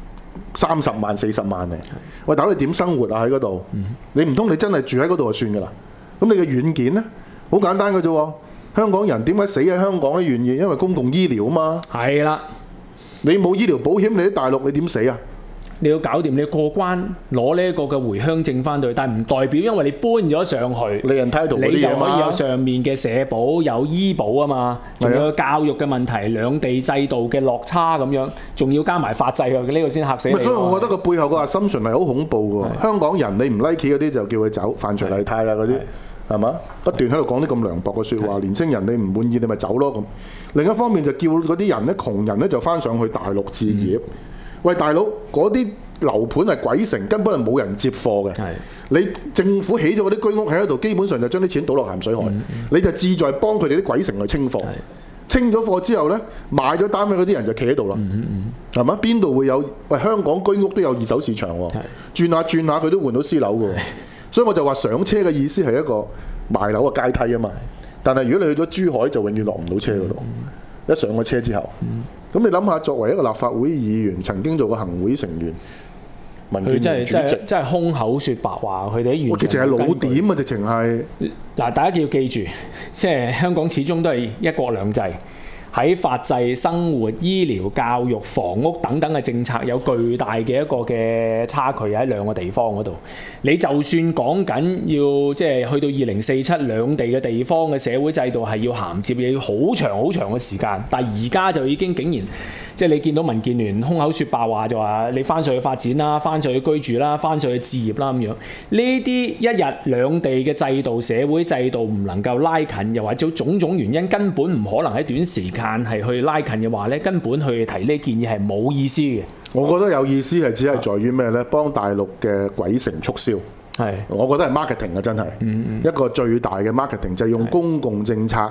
，30萬40萬嚟。喂，大佬你點生活啊喺嗰度？你唔通你真係住喺嗰度就算㗎啦？咁你嘅軟件呢？好簡單嘅啫喎。香港人點解死喺香港呢？願意因為公共醫療啊嘛。係啦，你冇醫療保險，你喺大陸你點死啊？你要搞掂，你過關攞呢一個嘅回鄉證翻到去，但係唔代表因為你搬咗上去，你人態度你就可以有上面嘅社保、有醫保啊嘛，仲有教育嘅問題、兩地制度嘅落差咁樣，仲要加埋法制啊，呢個先嚇死你。所以我覺得個背後個assumption係好恐怖㗎。香港人你唔 like 嗰啲就叫佢走，范徐麗泰啊嗰啲係嘛？不斷喺度講啲咁涼薄嘅説話，年青人你唔滿意你咪走咯咁。另一方面就叫嗰啲人咧，窮人咧就翻上去大陸置業。喂，大佬，嗰啲樓盤係鬼城，根本係冇人接貨嘅。你政府起咗嗰啲居屋喺度，基本上就將啲錢倒落鹹水海。你就志在幫佢哋啲鬼城去清貨。清咗貨之後呢，買咗單位嗰啲人就企喺度啦。係嘛？邊度會有？喂，香港居屋都有二手市場喎。轉下轉下佢都換到私樓嘅。所以我就話上車嘅意思係一個賣樓嘅階梯啊嘛。但係如果你去咗珠海，就永遠落唔到車嗰度。一上咗車之後。咁你諗下，作為一個立法會議員，曾經做過行會成員，民建聯主席，真係空口説白話，佢哋啲完全。佢淨係老點啊！直情係嗱，大家要記住，即係香港始終都係一國兩制，喺法制、生活、醫療、教育、房屋等等嘅政策有巨大嘅一個嘅差距喺兩個地方嗰度。你就算講緊要即係去到2047兩地嘅地方嘅社會制度係要銜接，你要好長好長嘅時間。但係而家就已經竟然即係你見到民建聯空口説白話，就話你翻上去發展啦，翻上去居住啦，翻上去置業啦咁樣。呢啲一日兩地嘅制度、社會制度唔能夠拉近，又或者種種原因根本唔可能喺短時間係去拉近嘅話咧，根本去提呢建議係冇意思嘅。我覺得有意思係只係在於咩呢？幫大陸嘅鬼城促銷。係，我覺得係 marketing 啊，真係一個最大嘅 marketing 就係用公共政策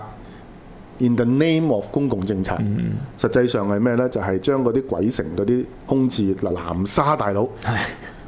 in the name of 公共政策。實際上係咩呢？就係將嗰啲鬼城嗰啲空置嗱南沙大佬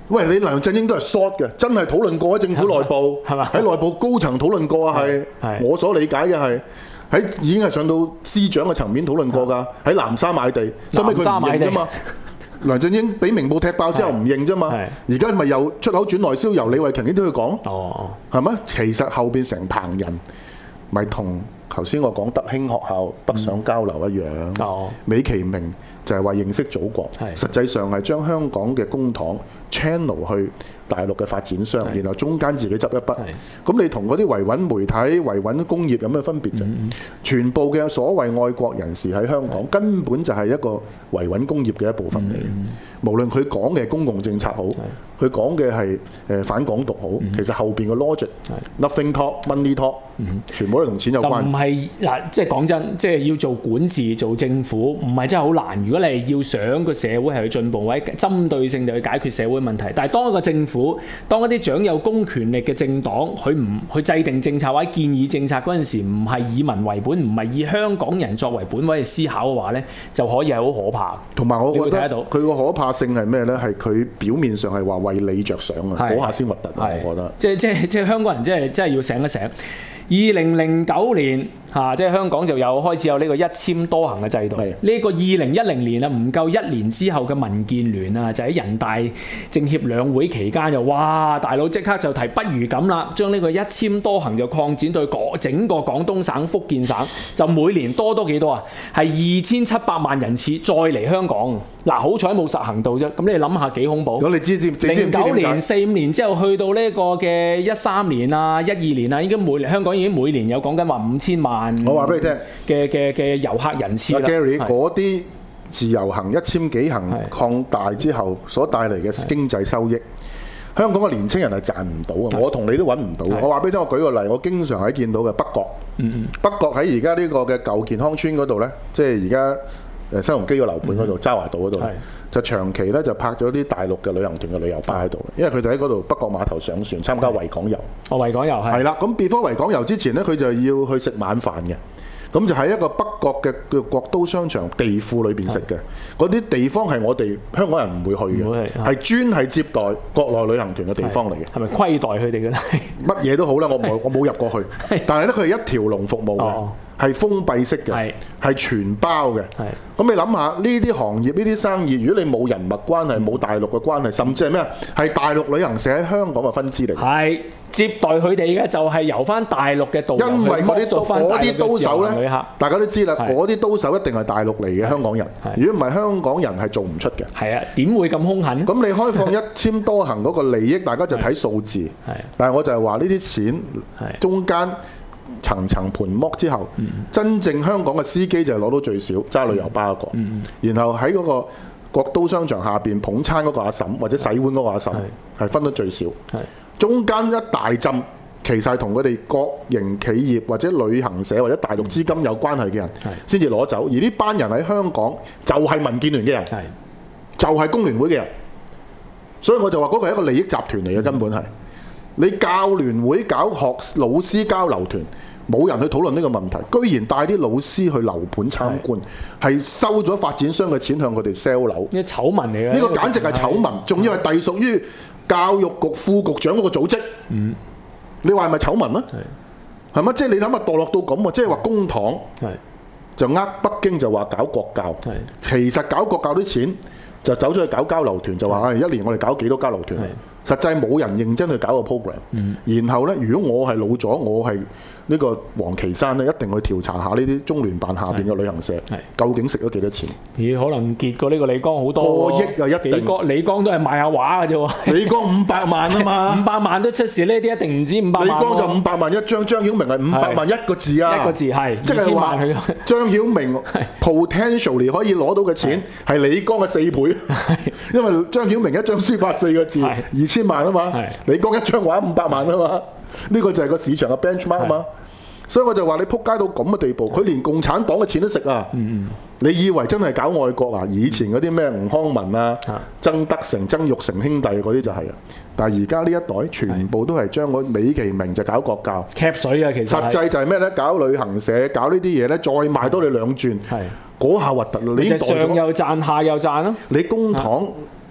喂，你梁振英都係 short 嘅，真係討論過喺政府內部， 係嘛？ 喺內部高層討論過啊，係我所理解嘅係喺已經係上到司長嘅層面討論過㗎，喺南沙買地，收尾佢唔認啫嘛。梁振英俾明報踢爆之後唔認啫嘛，而家咪又出口轉內銷，由李慧瓊呢都要講，係咪？其實後邊成棚人咪同頭先我講德興學校北上交流一樣，美其名就係話認識祖國，實際上係將香港嘅公帑 channel 去大陸嘅發展商，然後中間自己執一筆。咁你同嗰啲維穩媒體、維穩工業有咩分別啫？全部嘅所謂愛國人士喺香港根本就係一個維穩工業嘅一部分嚟。無論佢講嘅公共政策好，佢講嘅係反港獨好，其實後邊嘅 logic，nothing talk money talk，全部都同錢有關。就唔係嗱，即係講真，即係要做管治、做政府，唔係真係好難。如果你係要想個社會係去進步，或者針對性就去解決社會問題，但係當一個政府，當一啲掌有公權力嘅政黨，佢唔去制定政策或者建議政策嗰陣時，唔係以民為本，唔係以香港人作為本位去思考嘅話呢，就可以係好可怕。同埋我覺得佢個可怕性係咩呢？係佢表面上係話為你着想啊，嗰下先核突啊！我覺得即係香港人真係要醒一醒。2009年即係香港就有開始有呢個一簽多行嘅制度。呢個2010年啊，唔夠1年之後嘅民建聯啊，就喺人大政協兩會期間就哇，大佬即刻就提不如咁啦，將呢個一簽多行就擴展到整個廣東省、福建省，就每年多幾多啊？係2700萬人次再嚟香港。嗱，好彩冇實行到啫。咁你諗下幾恐怖？咁你知09年、4、5年之後去到呢個嘅13年啊、12年啊，已經香港已經每年有講緊話5000萬。我話俾你聽嘅遊客人次啦。Gary 嗰啲自由行1000幾行擴大之後所帶嚟嘅經濟收益，香港嘅年青人係賺唔到啊！我同你都揾唔到。我話俾你聽，我舉個例，我經常喺見到嘅北角。北角喺而家呢個嘅舊健康村嗰度呢，即係而家新鴻基個樓盤嗰度，渣華道嗰度，就長期呢就泊咗啲大陸嘅旅行團嘅旅遊巴喺度，因為佢哋喺嗰度北角碼頭上船參加維港遊。維港遊係啦，咁 before 維港遊之前呢，佢就要去食晚飯嘅。咁就喺一個北角嘅叫國都商場地庫裏邊食嘅，嗰啲地方係我哋香港人唔會去嘅，係專係接待國內旅行團嘅地方嚟嘅。係咪虧待佢哋嘅咧？乜嘢都好啦，我冇入過去，但係咧佢係一條龍服務嘅，係封閉式嘅，係全包嘅。咁你諗下呢啲行業呢啲生意，如果你冇人脈關係、冇大陸嘅關係，甚至係咩啊？係大陸旅行社喺香港嘅分支嚟嘅。係接待佢哋嘅就係由翻大陸嘅導遊，因為嗰啲刀手咧，大家都知啦，嗰啲刀手一定係大陸嚟嘅香港人。如果唔係香港人係做唔出嘅。係啊，點會咁兇狠？咁你開放一簽多行嗰個利益，大家就睇數字。但係我就係話呢啲錢中間層層盤剝之後，真正香港嘅司機就係攞到最少，揸旅遊巴嗰個。然後喺嗰個國都商場下邊捧餐嗰個阿嬸或者洗碗嗰個阿嬸係分得最少。中間一大浸，其實係同佢哋國營企業或者旅行社或者大陸資金有關係嘅人先至攞走，而呢班人喺香港就係民建聯嘅人，就係工聯會嘅人，所以我就話嗰個係一個利益集團嚟嘅，根本係你教聯會搞老師交流團，冇人去討論呢個問題，居然帶啲老師去樓盤參觀，係收咗發展商嘅錢向佢哋 sell 樓，呢醜聞嚟嘅，呢個簡直係醜聞，仲要係隸屬於教育局副局長嗰個組織，你話係咪醜聞啊？係咪？即係你諗下墮落到咁喎，即係話公帑就北京就話搞國教，其實搞國教啲錢就走咗去搞交流團，就話一年我哋搞幾多交流團，實際冇人認真去搞個 program。然後呢，如果我係老咗，我係呢個黃岐山咧，一定去調查下呢啲中聯辦下邊嘅旅行社究竟食咗幾多錢？咦，可能結過呢個李剛好多過億啊！一定李剛都係賣下畫嘅啫喎。李剛500萬啊嘛，500萬都出事，呢啲一定唔止500萬。李剛就500萬一張，張曉明係500萬一個字啊！一個字係，即係話張曉明 potentially 可以攞到嘅錢係李剛嘅4倍，因為張曉明一張書法4個字2000萬啊嘛，李剛一張畫500萬啊嘛，呢個就係個市場嘅 benchmark 啊嘛。所以我就話你撲街到咁嘅地步，佢連共產黨嘅錢都食啊！你以為真係搞愛國啊？以前嗰啲咩吳康文啊、曾德成、曾鈺成兄弟嗰啲就係啊，但係而家呢一代全部都係將個美其名就搞國教，吸水啊！其實實際就係咩呢？搞旅行社，搞呢啲嘢呢，再賣多你2轉，嗰下核突啦！你上又賺，下又賺咯。你公帑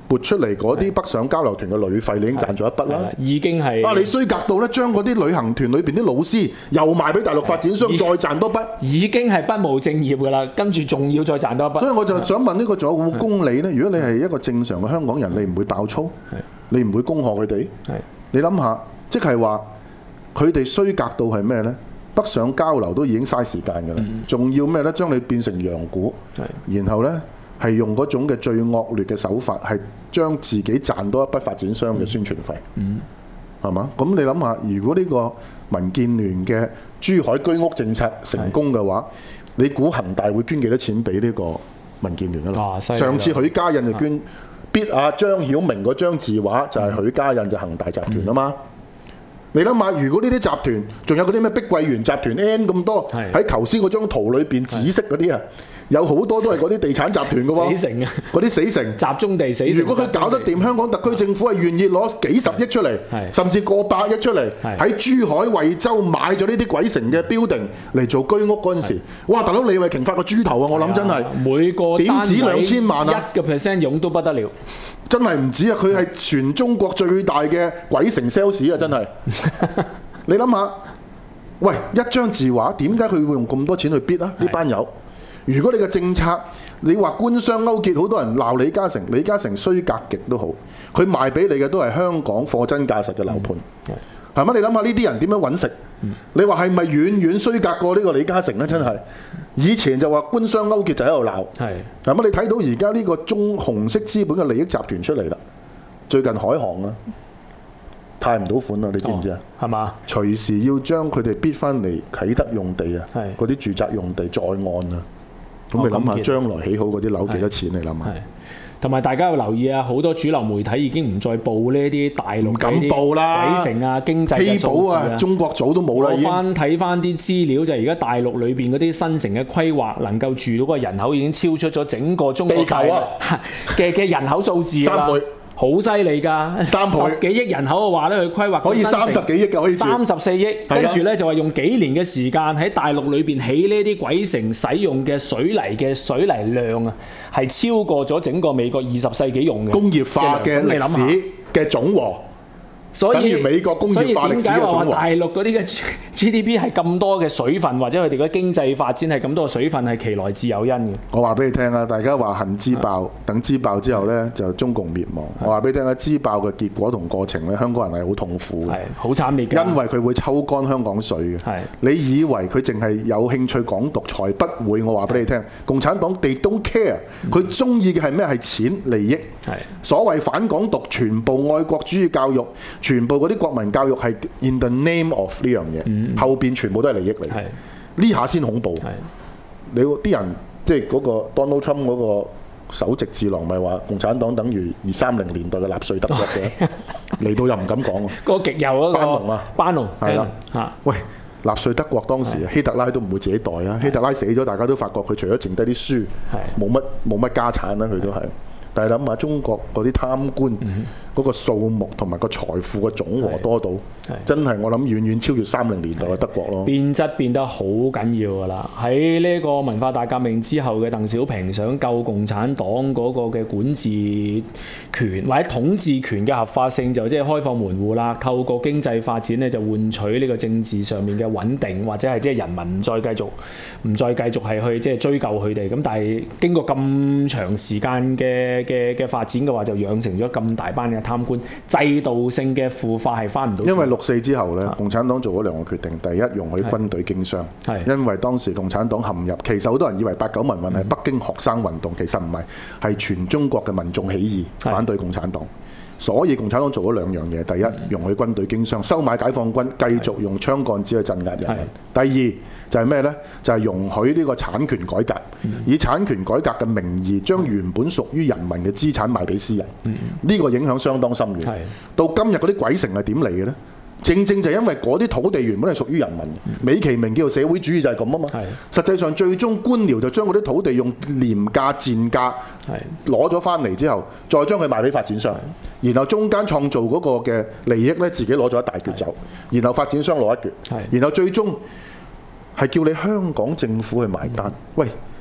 撥出嚟嗰啲北上交流團嘅旅費，你已經賺咗一筆啦。 已經係你衰格到咧，將嗰啲旅行團裏邊啲老師又賣俾大陸發展商，再賺多筆， 已經係不務正業㗎啦。跟住仲要再賺多一筆。 所以我就想問呢個仲有冇公理呢？如果你係一個正常嘅香港人，你唔會爆粗，你唔會恭賀佢哋。你諗下，即係話佢哋衰格到係咩呢？北上交流都已經嘥時間㗎啦，仲要咩呢？將你變成洋股，然後呢，係用嗰種嘅最惡劣嘅手法，係將自己賺多一筆發展商嘅宣傳費，係嘛？咁你諗下，如果呢個民建聯嘅珠海居屋政策成功嘅話，你估恒大會捐幾多錢俾呢個民建聯啊？上次許家印就捐必阿張曉明嗰張字畫就係許家印就恒大集團啊嘛。你諗下，如果呢啲集團仲有嗰啲咩碧桂園集團 N 咁多，喺頭先嗰張圖裏邊紫色嗰啲啊，有好多都係嗰啲地產集團嘅喎， 死城啊，嗰啲死城集中地死城。 如果佢搞得掂，香港特區政府係願意攞幾十億出嚟，甚至過百億出嚟，喺珠海、惠州買咗呢啲鬼城嘅 building 嚟做居屋嗰陣時，哇！大佬李慧瓊發個豬頭啊！我諗真係每個點止2000萬啊 ，1% 佣都不得了。 真係唔止啊！佢係全中國最大嘅鬼城 sales 啊！真係，你諗下，喂，一張字畫點解佢會用咁多錢去 bid 啊？呢班友，如果你嘅政策，你話官商勾結，好多人鬧李嘉誠，李嘉誠衰格極都好，佢賣俾你嘅都係香港貨真價實嘅樓盤，係咪？你諗下呢啲人點樣揾食？你話係咪遠遠衰格過呢個李嘉誠呢？真係，以前就話官商勾結就喺度鬧，係咪？你睇到而家呢個中紅色資本嘅利益集團出嚟啦，最近海航啊，貸唔到款啦，你知唔知啊？係嘛？隨時要將佢哋逼翻嚟啟德用地啊，嗰啲住宅用地再按啊，咁你諗下將來起好嗰啲樓幾多錢？你諗下。 同埋大家要留意啊，好多主流媒體已經唔再報呢啲大陸嘅鬼城啊、經濟嘅數字啊， 中國早都冇啦。 我睇翻啲資料就係而家大陸裏邊嗰啲新城嘅規劃，能夠住到個人口已經超出咗整個中國大陸嘅人口數字啦。3倍。好犀利㗎，10幾億人口嘅話咧，佢規劃可以30幾億嘅，可以 34億，跟住咧就話用幾年嘅時間喺大陸裏邊起呢啲鬼城使用嘅水泥量啊，係超過咗整個美國20世紀用嘅工業化嘅歷史嘅總和。所以美國工業化歷史嘅總和。 大陸嗰啲嘅 GDP 係咁多嘅水分，或者佢哋嘅經濟發展係咁多嘅水分，係其來自有因嘅。 我話俾你聽啊，大家話恨之爆，等之爆之後呢，就中共滅亡。我話俾你聽啊，之爆嘅結果同過程呢，香港人係好痛苦嘅， 好慘烈嘅。 因為佢會抽乾香港水嘅。你以為佢淨係有興趣港獨，才不會。我話俾你聽，共產黨 they don't care，佢中意嘅係咩？係錢利益。所謂反港獨，全部愛國主義教育。全部嗰啲國民教育係 in the name of 呢樣嘢，後邊全部都係利益嚟，呢下先恐怖。你啲人即係嗰個 Donald Trump 嗰個首席智囊，咪話共產黨等於230年代嘅納粹德國嘅，嚟到又唔敢講喎。 個極右嗰個班農啊， 班農係啦嚇。喂，納粹德國當時希特拉都唔會自己代啊，希特拉死咗，大家都發覺佢除咗剩低啲書，冇乜家產啦，佢都係。但係諗下中國嗰啲貪官嗰個數目同埋個財富嘅總和多到，真係我諗遠遠超越30年代嘅德國咯。 變質變得好緊要㗎啦！喺呢個文化大革命之後嘅鄧小平想救共產黨嗰個嘅管治權或者統治權嘅合法性，就即係開放門戶啦。透過經濟發展咧，就換取呢個政治上面嘅穩定，或者係即係人民唔再繼續係去即係追究佢哋。咁但係經過咁長時間嘅發展嘅話，就養成咗咁大班嘅貪官，制度性嘅腐化係翻唔到。 因為6·4之後呢，共產黨做咗2個決定，第一容許軍隊經商，因為當時共產黨陷入，其實好多人以為8·9民運係北京學生運動，其實唔係，係全中國嘅民眾起義反對共產黨。所以共產黨做咗2樣嘢，第一容許軍隊經商，收買解放軍，繼續用槍桿子去鎮壓人民。第二就係咩呢？就係容許呢個產權改革，以產權改革嘅名義，將原本屬於人民嘅資產賣俾私人。呢個影響相當深遠。到今日嗰啲鬼城係點嚟嘅呢？正正就係因為嗰啲土地原本係屬於人民，美其名叫做社會主義就係咁啊嘛。實際上最終官僚就將嗰啲土地用廉價賤價攞咗翻嚟之後，再將佢賣俾發展商，然後中間創造嗰個嘅利益呢，自己攞咗一大橛走，然後發展商攞一橛，然後最終係叫你香港政府去埋單。喂，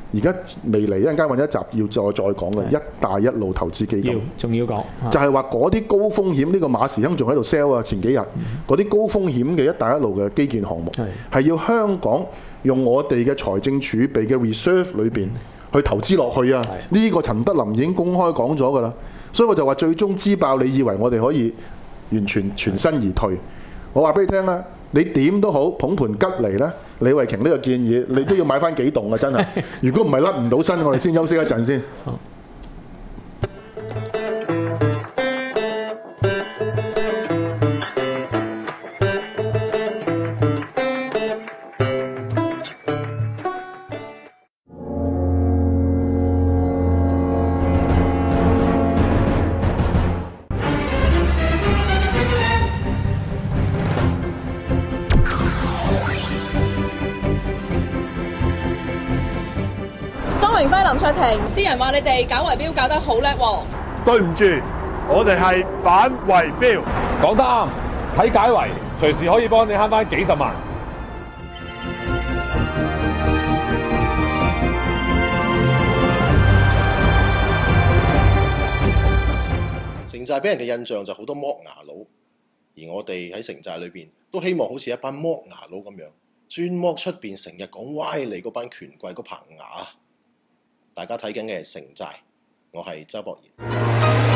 而家未嚟一陣間揾一集要再講嘅一帶一路投資基金， 仲要講， 就係話嗰啲高風險，呢個馬時亨仲喺度 sell 啊，前幾日嗰啲高風險嘅一帶一路嘅基建項目，係要香港用我哋嘅財政儲備嘅 reserve 裏邊去投資落去啊！呢個陳德霖已經公開講咗㗎啦，所以我就話最終支爆，你以為我哋可以完全全身而退？我話俾你聽啦，你點都好捧盤吉嚟呢，李慧瓊呢個建議，你都要買翻幾棟啊！真係，如果唔係甩唔到身，我哋先休息一陣先。 榮輝、林卓廷，啲人話你哋搞圍標搞得好叻喎。 對唔住，我哋係反圍標。 講得啱，睇解圍隨時可以幫你慳翻幾十萬。 城寨俾人嘅印象就好多剝牙佬，而我哋喺城寨裏邊都希望好似一班剝牙佬咁樣，專剝出邊成日講歪理嗰班權貴嗰棚牙。大家睇緊嘅係城寨，我係周博賢。